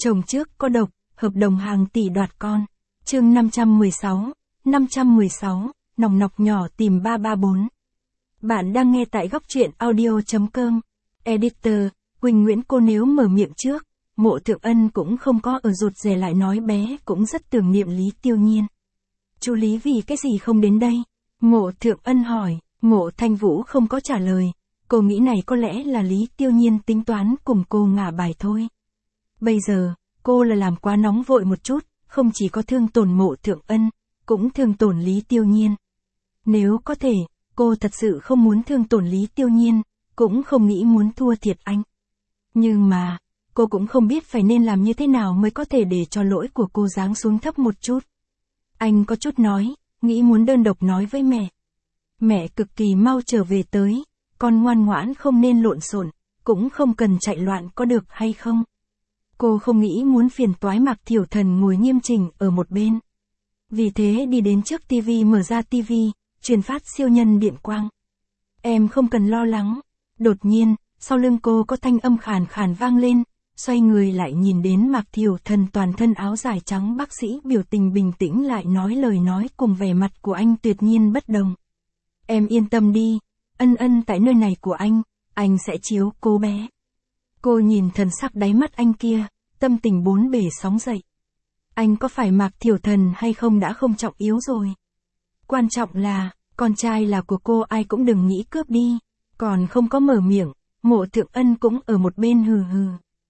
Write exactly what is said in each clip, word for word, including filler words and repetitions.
Chồng trước có độc, hợp đồng hàng tỷ đoạt con. Chương năm trăm mười sáu, năm trăm mười sáu, nòng nọc nhỏ tìm ba ba bốn. Bạn đang nghe tại góc truyện audio chấm com. Editor, Quỳnh Nguyễn. Cô nếu mở miệng trước, Mộ Thượng Ân cũng không có ở rụt rè lại nói bé cũng rất tưởng niệm Lý Tiêu Nhiên. Chú Lý vì cái gì không đến đây? Mộ Thượng Ân hỏi. Mộ Thanh Vũ không có trả lời. Cô nghĩ này có lẽ là Lý Tiêu Nhiên tính toán cùng cô ngả bài thôi. Bây giờ, cô là làm quá nóng vội một chút, không chỉ có thương tổn Mộ Thượng Ân, cũng thương tổn Lý Tiêu Nhiên. Nếu có thể, cô thật sự không muốn thương tổn Lý Tiêu Nhiên, cũng không nghĩ muốn thua thiệt anh. Nhưng mà, cô cũng không biết phải nên làm như thế nào mới có thể để cho lỗi của cô giáng xuống thấp một chút. Anh có chút nói, nghĩ muốn đơn độc nói với mẹ. Mẹ cực kỳ mau trở về tới, con ngoan ngoãn không nên lộn xộn, cũng không cần chạy loạn có được hay không? Cô không nghĩ muốn phiền toái Mạc Thiểu Thần ngồi nghiêm chỉnh ở một bên. Vì thế đi đến trước tivi mở ra tivi, truyền phát siêu nhân điện quang. Em không cần lo lắng. Đột nhiên, sau lưng cô có thanh âm khàn khàn vang lên, xoay người lại nhìn đến Mạc Thiểu Thần toàn thân áo dài trắng bác sĩ biểu tình bình tĩnh lại nói lời nói cùng vẻ mặt của anh tuyệt nhiên bất đồng. Em yên tâm đi, Ân Ân tại nơi này của anh, anh sẽ chiếu cô bé. Cô nhìn thần sắc đáy mắt anh kia, tâm tình bốn bề sóng dậy. Anh có phải Mạc Thiểu Thần hay không đã không trọng yếu rồi. Quan trọng là, con trai là của cô ai cũng đừng nghĩ cướp đi. Còn không có mở miệng, Mộ Thượng Ân cũng ở một bên hừ hừ.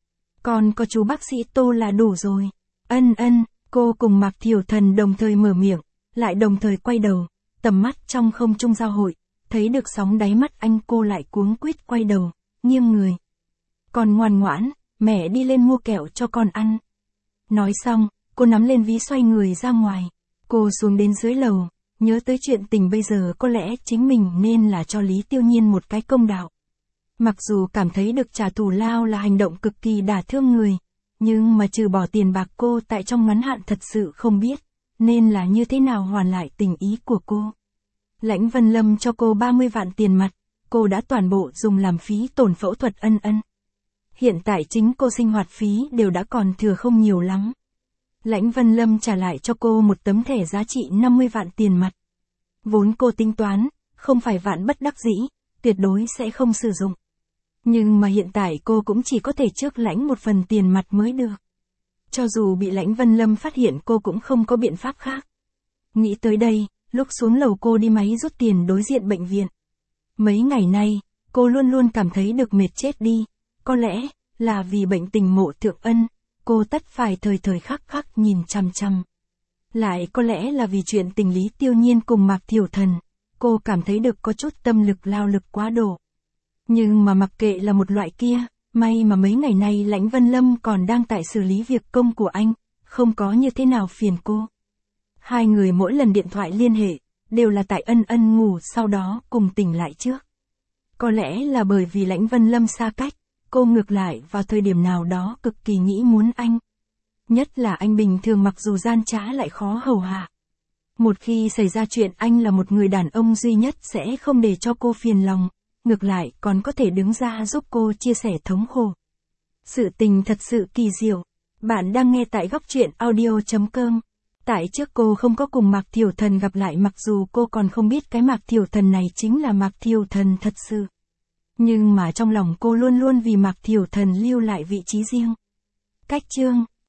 Còn có chú bác sĩ Tô là đủ rồi. Ân Ân, cô cùng Mạc Thiểu Thần đồng thời mở miệng, lại đồng thời quay đầu, tầm mắt trong không trung giao hội, thấy được sóng đáy mắt anh cô lại cuống quýt quay đầu, nghiêng người. Con ngoan ngoãn, mẹ đi lên mua kẹo cho con ăn. Nói xong, cô nắm lên ví xoay người ra ngoài. Cô xuống đến dưới lầu, nhớ tới chuyện tình bây giờ có lẽ chính mình nên là cho Lý Tiêu Nhiên một cái công đạo. Mặc dù cảm thấy được trả thù lao là hành động cực kỳ đả thương người, nhưng mà trừ bỏ tiền bạc cô tại trong ngắn hạn thật sự không biết, nên là như thế nào hoàn lại tình ý của cô. Lãnh Vân Lâm cho cô ba mươi vạn tiền mặt, cô đã toàn bộ dùng làm phí tổn phẫu thuật Ân Ân. Hiện tại chính cô sinh hoạt phí đều đã còn thừa không nhiều lắm. Lãnh Vân Lâm trả lại cho cô một tấm thẻ giá trị năm mươi vạn tiền mặt. Vốn cô tính toán, không phải vạn bất đắc dĩ, tuyệt đối sẽ không sử dụng. Nhưng mà hiện tại cô cũng chỉ có thể trước lãnh một phần tiền mặt mới được. Cho dù bị Lãnh Vân Lâm phát hiện cô cũng không có biện pháp khác. Nghĩ tới đây, lúc xuống lầu cô đi máy rút tiền đối diện bệnh viện. Mấy ngày nay, cô luôn luôn cảm thấy được mệt chết đi. Có lẽ, là vì bệnh tình Mộ Thượng Ân, cô tất phải thời thời khắc khắc nhìn chằm chằm. Lại có lẽ là vì chuyện tình Lý Tiêu Nhiên cùng Mạc Thiểu Thần, cô cảm thấy được có chút tâm lực lao lực quá độ. Nhưng mà mặc kệ là một loại kia, may mà mấy ngày nay Lãnh Vân Lâm còn đang tại xử lý việc công của anh, không có như thế nào phiền cô. Hai người mỗi lần điện thoại liên hệ, đều là tại Ân Ân ngủ sau đó cùng tỉnh lại trước. Có lẽ là bởi vì Lãnh Vân Lâm xa cách, cô ngược lại vào thời điểm nào đó cực kỳ nghĩ muốn anh. Nhất là anh bình thường mặc dù gian trá lại khó hầu hạ. Một khi xảy ra chuyện anh là một người đàn ông duy nhất sẽ không để cho cô phiền lòng, ngược lại còn có thể đứng ra giúp cô chia sẻ thống khổ. Sự tình thật sự kỳ diệu. Bạn đang nghe tại góc truyện audio chấm com. Tại trước cô không có cùng Mạc Thiểu Thần gặp lại mặc dù cô còn không biết cái Mạc Thiểu Thần này chính là Mạc Thiểu Thần thật sự. Nhưng mà trong lòng cô luôn luôn vì Mạc Thiểu Thần lưu lại vị trí riêng. Cách chương